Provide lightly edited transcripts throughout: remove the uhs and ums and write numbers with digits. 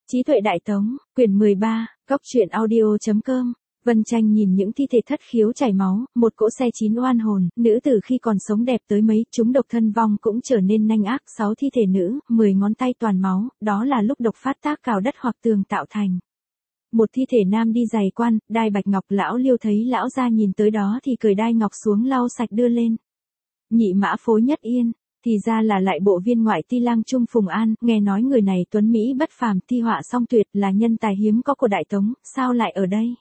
Trí tuệ đại tống, quyển 13, góc truyện audio.com. Vân Tranh nhìn những thi thể thất khiếu chảy máu, một cỗ xe chín oan hồn, nữ tử khi còn sống đẹp tới mấy, chúng độc thân vong cũng trở nên nhanh ác, 6 thi thể nữ, 10 ngón tay toàn máu, đó là lúc độc phát tác cào đất hoặc tường tạo thành. Một thi thể nam đi giày quan, đai bạch ngọc, lão Liêu thấy lão gia nhìn tới đó thì cởi đai ngọc xuống lau sạch đưa lên. Nhị mã phối nhất yên. Thì ra là lại bộ viên ngoại ti lang Trung Phùng An, nghe nói người này tuấn Mỹ bất phàm, thi họa song tuyệt, là nhân tài hiếm có của Đại Tống, sao lại ở đây?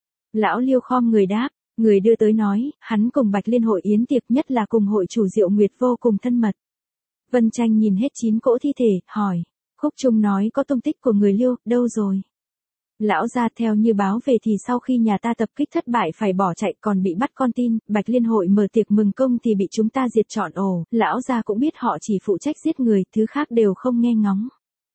Lão Liêu khom người đáp, người đưa tới nói, hắn cùng Bạch Liên hội yến tiệc, nhất là cùng hội chủ Diệu Nguyệt vô cùng thân mật. Vân Tranh nhìn hết 9 cỗ thi thể, hỏi, Khúc Trung nói có tung tích của người Liêu, đâu rồi? Lão gia theo như báo về thì sau khi nhà ta tập kích thất bại phải bỏ chạy, còn bị bắt con tin, Bạch Liên hội mở tiệc mừng công thì bị chúng ta diệt trọn ổ, lão gia cũng biết họ chỉ phụ trách giết người, thứ khác đều không nghe ngóng.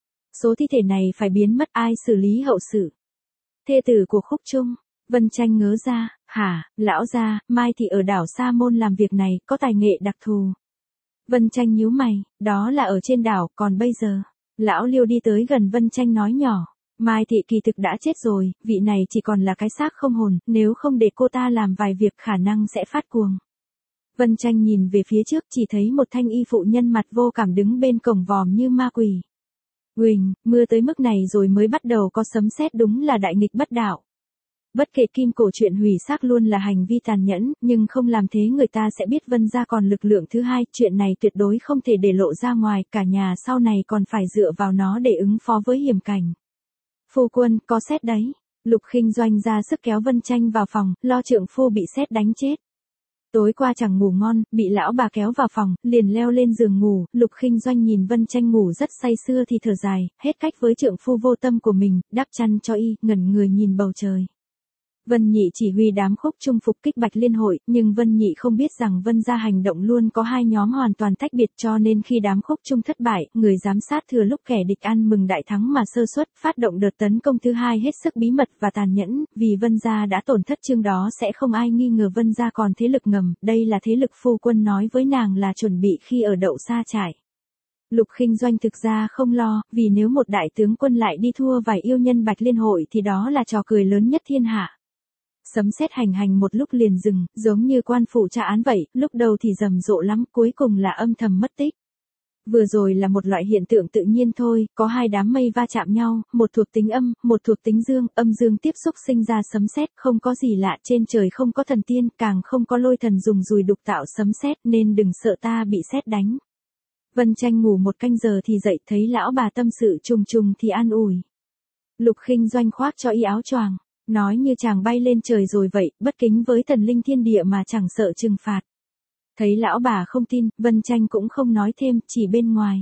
Số thi thể này phải biến mất, ai xử lý hậu sự? Thê tử của Khúc Trung. Vân Tranh ngớ ra, hả, lão gia, Mai thì ở đảo Sa Môn làm việc này, có tài nghệ đặc thù. Vân Tranh nhíu mày, đó là ở trên đảo, còn bây giờ? Lão Liêu đi tới gần Vân Tranh nói nhỏ. Mai thị kỳ thực đã chết rồi, vị này chỉ còn là cái xác không hồn, nếu không để cô ta làm vài việc khả năng sẽ phát cuồng. Vân Tranh nhìn về phía trước chỉ thấy một thanh y phụ nhân mặt vô cảm đứng bên cổng vòm như ma quỷ. Huỳnh, mưa tới mức này rồi mới bắt đầu có sấm sét, đúng là đại nghịch bất đạo. Bất kể kim cổ chuyện hủy xác luôn là hành vi tàn nhẫn, nhưng không làm thế người ta sẽ biết Vân gia còn lực lượng thứ hai, chuyện này tuyệt đối không thể để lộ ra ngoài, cả nhà sau này còn phải dựa vào nó để ứng phó với hiểm cảnh. Phu quân, có sét đấy. Lục Khinh Doanh ra sức kéo Vân Tranh vào phòng, lo trượng phu bị sét đánh chết. Tối qua chẳng ngủ ngon, bị lão bà kéo vào phòng, liền leo lên giường ngủ, Lục Khinh Doanh nhìn Vân Tranh ngủ rất say sưa thì thở dài, hết cách với trượng phu vô tâm của mình, đắp chăn cho y, ngẩn người nhìn bầu trời. Vân Nhị chỉ huy đám Khúc Trung phục kích Bạch Liên hội, nhưng Vân Nhị không biết rằng Vân gia hành động luôn có hai nhóm hoàn toàn tách biệt, cho nên khi đám Khúc Trung thất bại, người giám sát thừa lúc kẻ địch ăn mừng đại thắng mà sơ suất, phát động đợt tấn công thứ hai hết sức bí mật và tàn nhẫn, vì Vân gia đã tổn thất chương đó sẽ không ai nghi ngờ Vân gia còn thế lực ngầm, đây là thế lực phu quân nói với nàng là chuẩn bị khi ở đậu xa trại. Lục Khinh Doanh thực ra không lo, vì nếu một đại tướng quân lại đi thua vài yêu nhân Bạch Liên hội thì đó là trò cười lớn nhất thiên hạ. Sấm sét hành một lúc liền dừng, giống như quan phủ tra án vậy, lúc đầu thì rầm rộ lắm, cuối cùng là âm thầm mất tích. Vừa rồi là một loại hiện tượng tự nhiên thôi, có hai đám mây va chạm nhau, một thuộc tính âm, một thuộc tính dương, âm dương tiếp xúc sinh ra sấm sét, không có gì lạ, trên trời không có thần tiên, càng không có lôi thần dùng dùi đục tạo sấm sét, nên đừng sợ ta bị sét đánh. Vân Tranh ngủ một canh giờ thì dậy, thấy lão bà tâm sự trùng trùng thì an ủi. Lục Khinh Doanh khoác cho y áo choàng. Nói như chàng bay lên trời rồi vậy, bất kính với thần linh thiên địa mà chẳng sợ trừng phạt. Thấy lão bà không tin, Vân Tranh cũng không nói thêm, chỉ bên ngoài.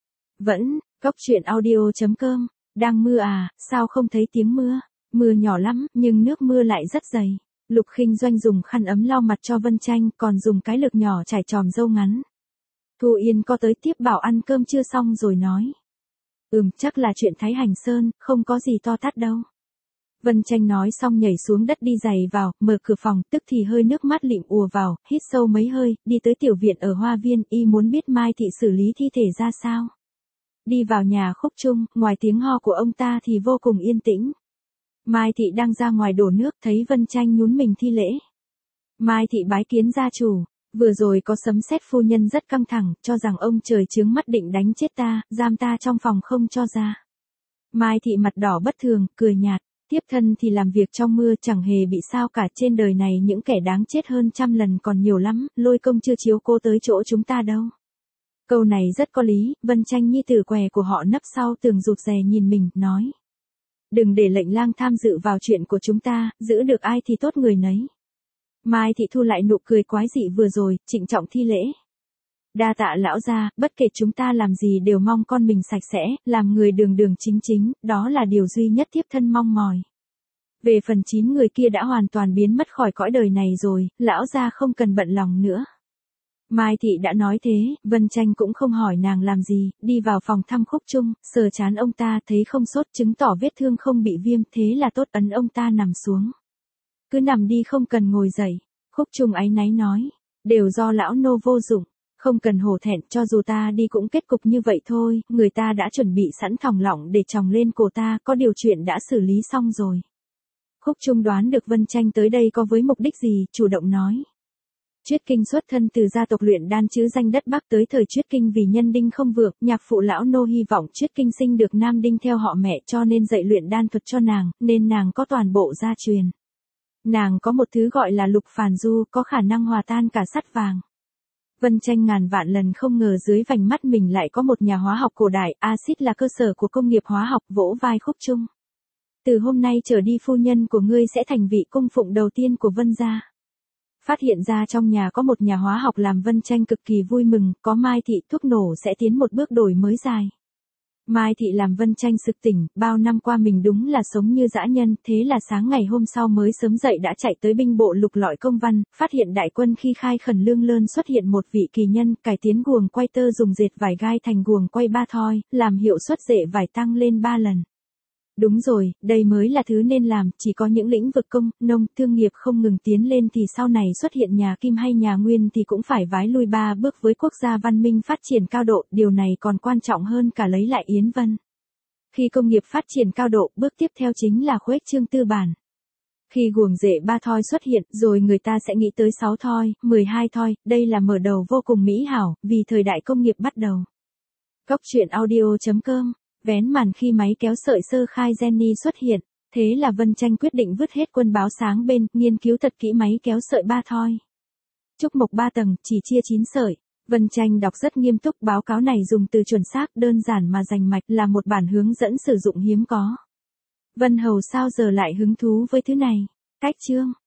Vẫn, góc truyện audio.com, đang mưa à, sao không thấy tiếng mưa? Mưa nhỏ lắm, nhưng nước mưa lại rất dày. Lục Khinh Doanh dùng khăn ấm lau mặt cho Vân Tranh, còn dùng cái lược nhỏ trải tròm râu ngắn. Thu Yên có tới tiếp bảo ăn cơm chưa xong rồi nói. Chắc là chuyện Thái Hành Sơn, không có gì to tát đâu. Vân Tranh nói xong nhảy xuống đất đi giày vào, mở cửa phòng, tức thì hơi nước mắt lịm ùa vào, hít sâu mấy hơi, đi tới tiểu viện ở Hoa Viên, y muốn biết Mai thị xử lý thi thể ra sao. Đi vào nhà Khúc Trung, ngoài tiếng ho của ông ta thì vô cùng yên tĩnh. Mai thị đang ra ngoài đổ nước, thấy Vân Tranh nhún mình thi lễ. Mai thị bái kiến gia chủ, vừa rồi có sấm sét, phu nhân rất căng thẳng, cho rằng ông trời chướng mắt định đánh chết ta, giam ta trong phòng không cho ra. Mai thị mặt đỏ bất thường, cười nhạt. Tiếp thân thì làm việc trong mưa chẳng hề bị sao cả, trên đời này những kẻ đáng chết hơn trăm lần còn nhiều lắm, Lôi Công chưa chiếu cô tới chỗ chúng ta đâu. Câu này rất có lý, Vân Tranh nhi tử què của họ nấp sau tường rụt rè nhìn mình, nói. Đừng để lệnh lang tham dự vào chuyện của chúng ta, giữ được ai thì tốt người nấy. Mai thị thu lại nụ cười quái dị vừa rồi, trịnh trọng thi lễ. Đa tạ lão gia, bất kể chúng ta làm gì đều mong con mình sạch sẽ, làm người đường đường chính chính, đó là điều duy nhất thiếp thân mong mỏi. Về phần 9 người kia đã hoàn toàn biến mất khỏi cõi đời này rồi, lão gia không cần bận lòng nữa. Mai thị đã nói thế, Vân Tranh cũng không hỏi nàng làm gì, đi vào phòng thăm Khúc Trung, sờ trán ông ta thấy không sốt, chứng tỏ vết thương không bị viêm, thế là tốt, ấn ông ta nằm xuống. Cứ nằm đi không cần ngồi dậy. Khúc Trung áy náy nói, đều do lão nô vô dụng. Không cần hổ thẹn, cho dù ta đi cũng kết cục như vậy thôi, người ta đã chuẩn bị sẵn thòng lọng để chồng lên cổ ta, có điều chuyện đã xử lý xong rồi. Khúc Trung đoán được Vân Tranh tới đây có với mục đích gì, chủ động nói. Chuyết Kinh xuất thân từ gia tộc luyện đan chữ danh đất Bắc, tới thời Chuyết Kinh vì nhân đinh không vượng, nhạc phụ lão nô hy vọng Chuyết Kinh sinh được nam đinh theo họ mẹ cho nên dạy luyện đan thuật cho nàng, nên nàng có toàn bộ gia truyền. Nàng có một thứ gọi là lục phàn du, có khả năng hòa tan cả sắt vàng. Vân Tranh ngàn vạn lần không ngờ dưới vành mắt mình lại có một nhà hóa học cổ đại, axit là cơ sở của công nghiệp hóa học, vỗ vai Khúc Trung. Từ hôm nay trở đi phu nhân của ngươi sẽ thành vị cung phụng đầu tiên của Vân gia. Phát hiện ra trong nhà có một nhà hóa học làm Vân Tranh cực kỳ vui mừng, có Mai Thị thuốc nổ sẽ tiến một bước đổi mới dài. Mai Thị làm Vân Tranh sực tỉnh, bao năm qua mình đúng là sống như dã nhân, thế là sáng ngày hôm sau mới sớm dậy đã chạy tới binh bộ lục lọi công văn, phát hiện đại quân khi khai khẩn lương lơn xuất hiện một vị kỳ nhân, cải tiến guồng quay tơ dùng dệt vải gai thành guồng quay 3 thoi, làm hiệu suất dệt vải tăng lên 3 lần. Đúng rồi, đây mới là thứ nên làm, chỉ có những lĩnh vực công, nông, thương nghiệp không ngừng tiến lên thì sau này xuất hiện nhà Kim hay nhà Nguyên thì cũng phải vái lui 3 bước với quốc gia văn minh phát triển cao độ, điều này còn quan trọng hơn cả lấy lại Yến Vân. Khi công nghiệp phát triển cao độ, bước tiếp theo chính là khuếch trương tư bản. Khi guồng rễ 3 thoi xuất hiện, rồi người ta sẽ nghĩ tới 6 thoi, 12 thoi, đây là mở đầu vô cùng mỹ hảo, vì thời đại công nghiệp bắt đầu. Cốc truyện audio.com Vén màn khi máy kéo sợi sơ khai Jenny xuất hiện, thế là Vân Tranh quyết định vứt hết quân báo sáng bên, nghiên cứu thật kỹ máy kéo sợi 3 thoi. Trúc mộc 3 tầng, chỉ chia 9 sợi. Vân Tranh đọc rất nghiêm túc, báo cáo này dùng từ chuẩn xác, đơn giản mà rành mạch, là một bản hướng dẫn sử dụng hiếm có. Vân Hầu sao giờ lại hứng thú với thứ này? Cách chương